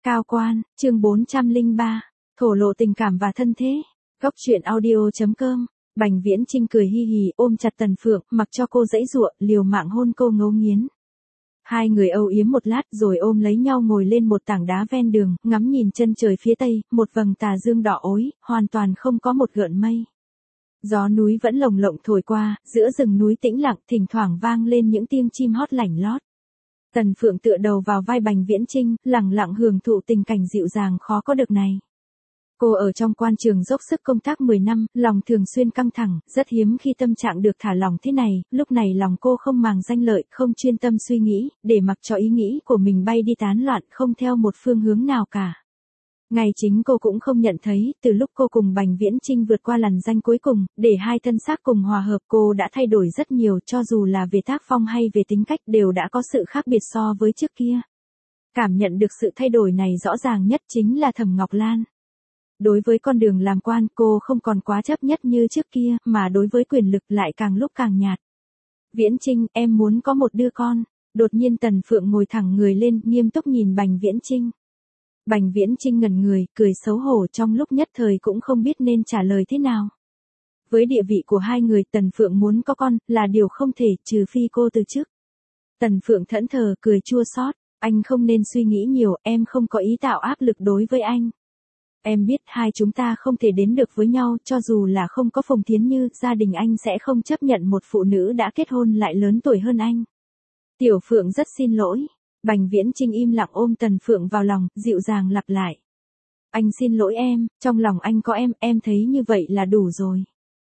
Cao quan, chương 403, thổ lộ tình cảm và thân thế. Góc truyện audio.com. Bành Viễn Chinh cười hi hì ôm chặt Tần Phượng, mặc cho cô giãy giụa, liều mạng hôn cô ngấu nghiến. Hai người âu yếm một lát rồi ôm lấy nhau ngồi lên một tảng đá ven đường, ngắm nhìn chân trời phía tây, một vầng tà dương đỏ ối, hoàn toàn không có một gợn mây. Gió núi vẫn lồng lộng thổi qua, giữa rừng núi tĩnh lặng, thỉnh thoảng vang lên những tiếng chim hót lảnh lót. Tần Phượng tựa đầu vào vai Bành Viễn Chinh, lẳng lặng hưởng thụ tình cảnh dịu dàng khó có được này. Cô ở trong quan trường dốc sức công tác 10 năm, lòng thường xuyên căng thẳng, rất hiếm khi tâm trạng được thả lỏng thế này, lúc này lòng cô không màng danh lợi, không chuyên tâm suy nghĩ, để mặc cho ý nghĩ của mình bay đi tán loạn, không theo một phương hướng nào cả. Ngày chính cô cũng không nhận thấy, từ lúc cô cùng Bành Viễn Chinh vượt qua lằn ranh cuối cùng, để hai thân xác cùng hòa hợp, cô đã thay đổi rất nhiều, cho dù là về tác phong hay về tính cách đều đã có sự khác biệt so với trước kia. Cảm nhận được sự thay đổi này rõ ràng nhất chính là Thẩm Ngọc Lan. Đối với con đường làm quan, cô không còn quá chấp nhất như trước kia, mà đối với quyền lực lại càng lúc càng nhạt. Viễn Chinh, em muốn có một đứa con. Đột nhiên Tần Phượng ngồi thẳng người lên, nghiêm túc nhìn Bành Viễn Chinh. Bành Viễn Chinh ngẩn người, cười xấu hổ trong lúc nhất thời cũng không biết nên trả lời thế nào. Với địa vị của hai người, Tần Phượng muốn có con, là điều không thể, trừ phi cô từ chức. Tần Phượng thẫn thờ, cười chua xót. Anh không nên suy nghĩ nhiều, em không có ý tạo áp lực đối với anh. Em biết hai chúng ta không thể đến được với nhau, cho dù là không có Phùng Thiến Như, gia đình anh sẽ không chấp nhận một phụ nữ đã kết hôn lại lớn tuổi hơn anh. Tiểu Phượng rất xin lỗi. Bành Viễn Chinh im lặng ôm Tần Phượng vào lòng, dịu dàng lặp lại. Anh xin lỗi em, trong lòng anh có em thấy như vậy là đủ rồi.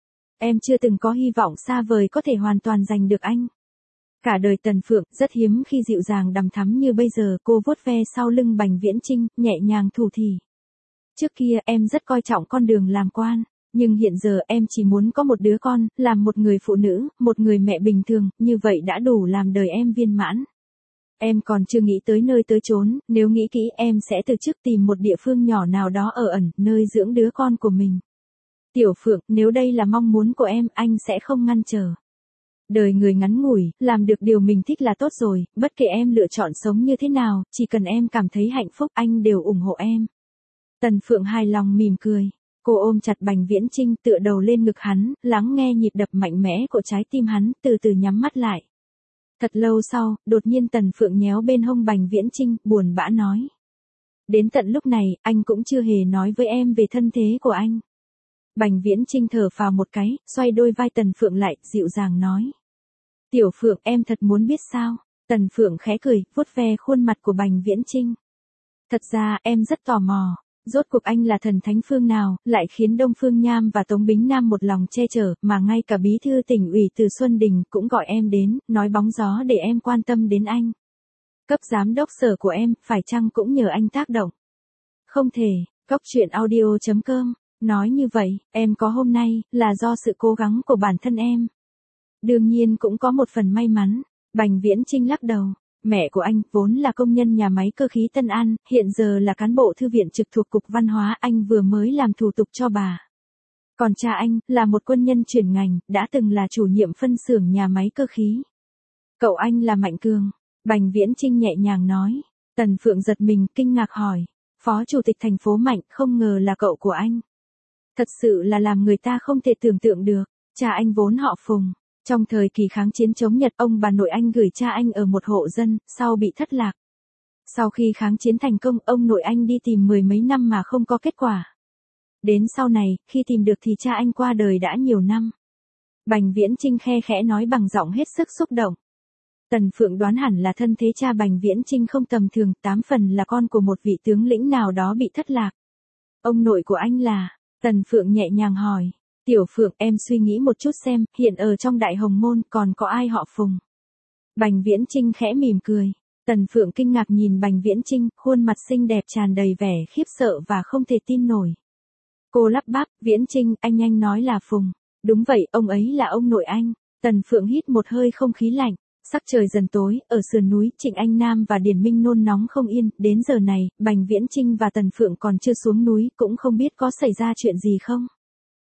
Em chưa từng có hy vọng xa vời có thể hoàn toàn giành được anh. Cả đời Tần Phượng rất hiếm khi dịu dàng đằm thắm như bây giờ, cô vuốt ve sau lưng Bành Viễn Chinh, nhẹ nhàng thủ thỉ. Trước kia em rất coi trọng con đường làm quan, nhưng hiện giờ em chỉ muốn có một đứa con, làm một người phụ nữ, một người mẹ bình thường, như vậy đã đủ làm đời em viên mãn. Em còn chưa nghĩ tới nơi tới chốn, nếu nghĩ kỹ em sẽ từ chức tìm một địa phương nhỏ nào đó ở ẩn, nơi dưỡng đứa con của mình. Tiểu Phượng, nếu đây là mong muốn của em, anh sẽ không ngăn trở. Đời người ngắn ngủi, làm được điều mình thích là tốt rồi, bất kể em lựa chọn sống như thế nào, chỉ cần em cảm thấy hạnh phúc, anh đều ủng hộ em. Tần Phượng hài lòng mỉm cười. Cô ôm chặt Bành Viễn Chinh, tựa đầu lên ngực hắn, lắng nghe nhịp đập mạnh mẽ của trái tim hắn, từ từ nhắm mắt lại. Thật lâu sau, đột nhiên Tần Phượng nhéo bên hông Bành Viễn Chinh, buồn bã nói. Đến tận lúc này, anh cũng chưa hề nói với em về thân thế của anh. Bành Viễn Chinh thở phào một cái, xoay đôi vai Tần Phượng lại, dịu dàng nói. Tiểu Phượng, em thật muốn biết sao? Tần Phượng khẽ cười, vuốt ve khuôn mặt của Bành Viễn Chinh. Thật ra, em rất tò mò. Rốt cuộc anh là thần thánh phương nào, lại khiến Đông Phương Nham và Tống Bính Nam một lòng che chở, mà ngay cả bí thư tỉnh ủy Từ Xuân Đình cũng gọi em đến, nói bóng gió để em quan tâm đến anh. Cấp giám đốc sở của em, phải chăng cũng nhờ anh tác động? Không thể, Góc truyện audio.com, nói như vậy, em có hôm nay, là do sự cố gắng của bản thân em. Đương nhiên cũng có một phần may mắn. Bành Viễn Chinh lắc đầu. Mẹ của anh, vốn là công nhân nhà máy cơ khí Tân An, hiện giờ là cán bộ thư viện trực thuộc Cục Văn hóa, anh vừa mới làm thủ tục cho bà. Còn cha anh, là một quân nhân chuyển ngành, đã từng là chủ nhiệm phân xưởng nhà máy cơ khí. Cậu anh là Mạnh Cường. Bành Viễn Chinh nhẹ nhàng nói. Tần Phượng giật mình, kinh ngạc hỏi. Phó chủ tịch thành phố Mạnh, không ngờ là cậu của anh. Thật sự là làm người ta không thể tưởng tượng được. Cha anh vốn họ Phùng. Trong thời kỳ kháng chiến chống Nhật, ông bà nội anh gửi cha anh ở một hộ dân, sau bị thất lạc. Sau khi kháng chiến thành công, ông nội anh đi tìm 10 mấy năm mà không có kết quả. Đến sau này, khi tìm được thì cha anh qua đời đã nhiều năm. Bành Viễn Chinh khe khẽ nói bằng giọng hết sức xúc động. Tần Phượng đoán hẳn là thân thế cha Bành Viễn Chinh không tầm thường, 8 phần là con của một vị tướng lĩnh nào đó bị thất lạc. Ông nội của anh là? Tần Phượng nhẹ nhàng hỏi. Tiểu Phượng, em suy nghĩ một chút xem, hiện ở trong Đại Hồng Môn còn có ai họ Phùng? Bành Viễn Chinh khẽ mỉm cười. Tần Phượng kinh ngạc nhìn Bành Viễn Chinh, khuôn mặt xinh đẹp tràn đầy vẻ khiếp sợ và không thể tin nổi. Cô lắp bắp, Viễn Chinh, anh nói là Phùng. Đúng vậy, ông ấy là ông nội anh. Tần Phượng hít một hơi không khí lạnh. Sắc trời dần tối, ở sườn núi, Trịnh Anh Nam và Điền Minh nôn nóng không yên, đến giờ này, Bành Viễn Chinh và Tần Phượng còn chưa xuống núi, cũng không biết có xảy ra chuyện gì không.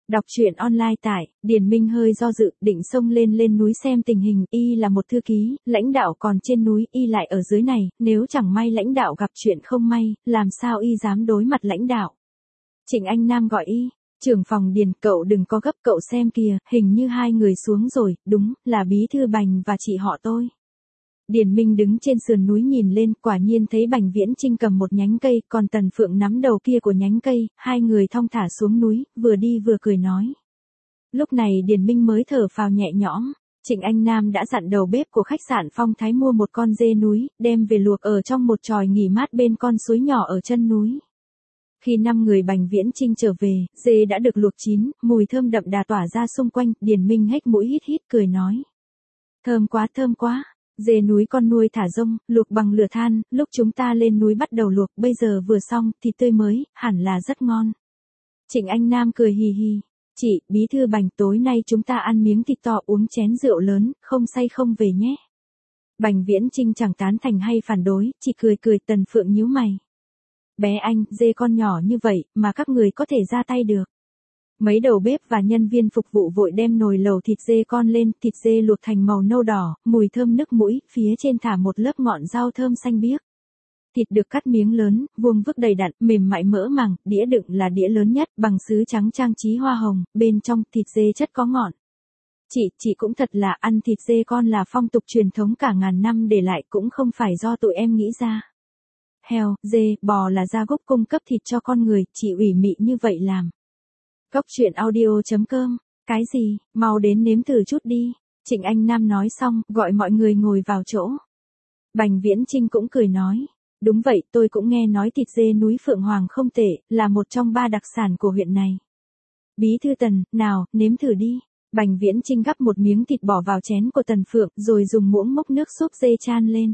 Đọc truyện online tại, Điền Minh hơi do dự, định xông lên núi xem tình hình, y là một thư ký, lãnh đạo còn trên núi, y lại ở dưới này, nếu chẳng may lãnh đạo gặp chuyện không may, làm sao y dám đối mặt lãnh đạo. Trịnh Anh Nam gọi y, trưởng phòng Điền, cậu đừng có gấp, cậu xem kìa, hình như hai người xuống rồi, đúng, là bí thư Bành và chị họ tôi. Điền Minh đứng trên sườn núi nhìn lên, quả nhiên thấy Bành Viễn Chinh cầm một nhánh cây, còn Tần Phượng nắm đầu kia của nhánh cây, hai người thong thả xuống núi, vừa đi vừa cười nói. Lúc này Điền Minh mới thở phào nhẹ nhõm, Trịnh Anh Nam đã dặn đầu bếp của khách sạn Phong Thái mua một con dê núi, đem về luộc ở trong một chòi nghỉ mát bên con suối nhỏ ở chân núi. Khi 5 người Bành Viễn Chinh trở về, dê đã được luộc chín, mùi thơm đậm đà tỏa ra xung quanh, Điền Minh hếch mũi hít hít cười nói. Thơm quá. Dê núi con nuôi thả rông, luộc bằng lửa than, lúc chúng ta lên núi bắt đầu luộc, bây giờ vừa xong, thịt tươi mới, hẳn là rất ngon. Trịnh Anh Nam cười hì hì. Chị, bí thư Bành, tối nay chúng ta ăn miếng thịt to uống chén rượu lớn, không say không về nhé. Bành Viễn Chinh chẳng tán thành hay phản đối, chỉ cười, Tần Phượng nhíu mày. Bé anh, dê con nhỏ như vậy, mà các người có thể ra tay được. Mấy đầu bếp và nhân viên phục vụ vội đem nồi lẩu thịt dê con lên, thịt dê luộc thành màu nâu đỏ, mùi thơm nức mũi, phía trên thả một lớp ngọn rau thơm xanh biếc. Thịt được cắt miếng lớn, vuông vức đầy đặn, mềm mại mỡ màng, đĩa đựng là đĩa lớn nhất, bằng sứ trắng trang trí hoa hồng, bên trong thịt dê chất có ngọn. Chị cũng thật là ăn thịt dê con là phong tục truyền thống cả ngàn năm để lại, cũng không phải do tụi em nghĩ ra. Heo, dê, bò là gia gốc cung cấp thịt cho con người, chị ủy mị như vậy làm. Cốc truyện audio.com, cái gì, mau đến nếm thử chút đi. Trịnh Anh Nam nói xong, gọi mọi người ngồi vào chỗ. Bành Viễn Chinh cũng cười nói. Đúng vậy, tôi cũng nghe nói thịt dê núi Phượng Hoàng không tệ, là một trong 3 đặc sản của huyện này. Bí thư Tần, nào, nếm thử đi. Bành Viễn Chinh gắp một miếng thịt bỏ vào chén của Tần Phượng, rồi dùng muỗng múc nước súp dê chan lên.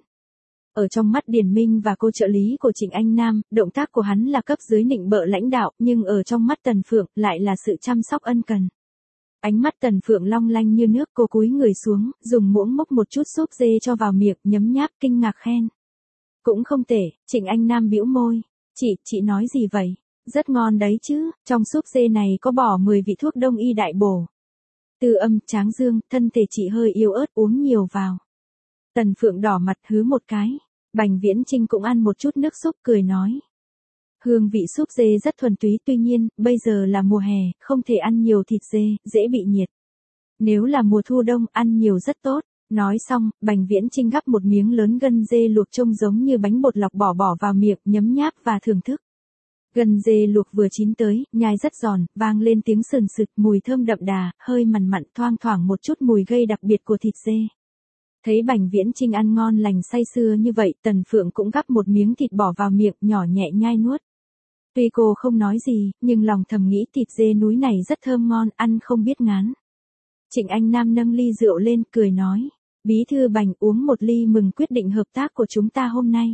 Ở trong mắt Điền Minh và cô trợ lý của Trịnh Anh Nam, động tác của hắn là cấp dưới nịnh bợ lãnh đạo, nhưng ở trong mắt Tần Phượng lại là sự chăm sóc ân cần. Ánh mắt Tần Phượng long lanh như nước, cô cúi người xuống, dùng muỗng múc một chút súp dê cho vào miệng, nhấm nháp kinh ngạc khen. Cũng không tệ. Trịnh Anh Nam bĩu môi. Chị nói gì vậy? Rất ngon đấy chứ, trong súp dê này có bỏ 10 vị thuốc đông y đại bổ. Tư âm, tráng dương, thân thể chị hơi yếu ớt, uống nhiều vào. Tần Phượng đỏ mặt hứ một cái. Bành Viễn Chinh cũng ăn một chút nước súp cười nói. Hương vị súp dê rất thuần túy, tuy nhiên, bây giờ là mùa hè, không thể ăn nhiều thịt dê, dễ bị nhiệt. Nếu là mùa thu đông, ăn nhiều rất tốt. Nói xong, Bành Viễn Chinh gắp một miếng lớn gân dê luộc trông giống như bánh bột lọc bỏ vào miệng, nhấm nháp và thưởng thức. Gân dê luộc vừa chín tới, nhai rất giòn, vang lên tiếng sườn sực, mùi thơm đậm đà, hơi mặn thoang thoảng một chút mùi gây đặc biệt của thịt dê. Thấy Bành Viễn Chinh ăn ngon lành say sưa như vậy, Tần Phượng cũng gắp một miếng thịt bỏ vào miệng, nhỏ nhẹ nhai nuốt. Tuy cô không nói gì, nhưng lòng thầm nghĩ thịt dê núi này rất thơm ngon, ăn không biết ngán. Trịnh Anh Nam nâng ly rượu lên, cười nói. Bí thư Bành, uống một ly mừng quyết định hợp tác của chúng ta hôm nay.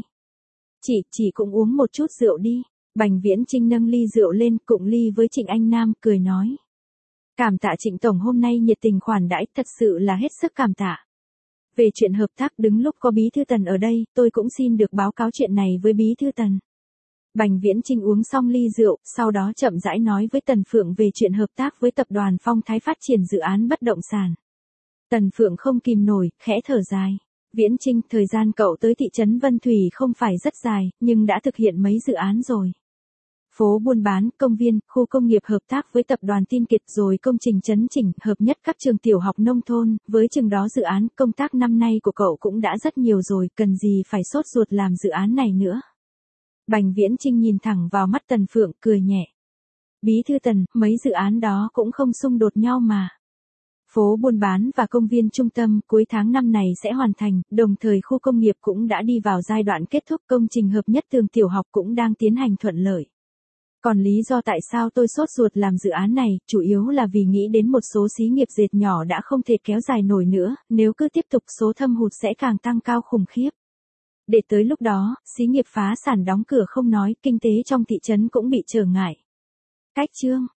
Chị cũng uống một chút rượu đi. Bành Viễn Chinh nâng ly rượu lên, cụng ly với Trịnh Anh Nam, cười nói. Cảm tạ Trịnh Tổng hôm nay nhiệt tình khoản đãi, thật sự là hết sức cảm tạ. Về chuyện hợp tác, đứng lúc có Bí thư Tần ở đây, tôi cũng xin được báo cáo chuyện này với Bí thư Tần. Bành Viễn Chinh uống xong ly rượu, sau đó chậm rãi nói với Tần Phượng về chuyện hợp tác với tập đoàn Phong Thái phát triển dự án bất động sản. Tần Phượng không kìm nổi, khẽ thở dài. Viễn Chinh, thời gian cậu tới thị trấn Vân Thủy không phải rất dài, nhưng đã thực hiện mấy dự án rồi. Phố buôn bán, công viên, khu công nghiệp hợp tác với tập đoàn Tin Kiệt rồi công trình chấn chỉnh, hợp nhất các trường tiểu học nông thôn, với chừng đó dự án, công tác năm nay của cậu cũng đã rất nhiều rồi, cần gì phải sốt ruột làm dự án này nữa. Bành Viễn Chinh nhìn thẳng vào mắt Tần Phượng, cười nhẹ. Bí thư Tần, mấy dự án đó cũng không xung đột nhau mà. Phố buôn bán và công viên trung tâm cuối tháng năm này sẽ hoàn thành, đồng thời khu công nghiệp cũng đã đi vào giai đoạn kết thúc, công trình hợp nhất trường tiểu học cũng đang tiến hành thuận lợi. Còn lý do tại sao tôi sốt ruột làm dự án này, chủ yếu là vì nghĩ đến một số xí nghiệp dệt nhỏ đã không thể kéo dài nổi nữa, nếu cứ tiếp tục số thâm hụt sẽ càng tăng cao khủng khiếp. Để tới lúc đó, xí nghiệp phá sản đóng cửa không nói, kinh tế trong thị trấn cũng bị trở ngại. Cách chương